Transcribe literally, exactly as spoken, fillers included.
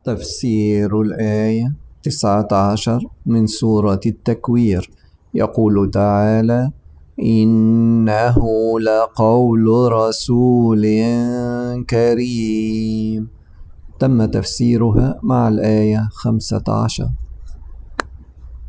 تفسير الآية تسعة عشر من سورة التكوير. يقول تعالى: إنه لقول رسول كريم. تم تفسيرها مع الآية خمسة عشر.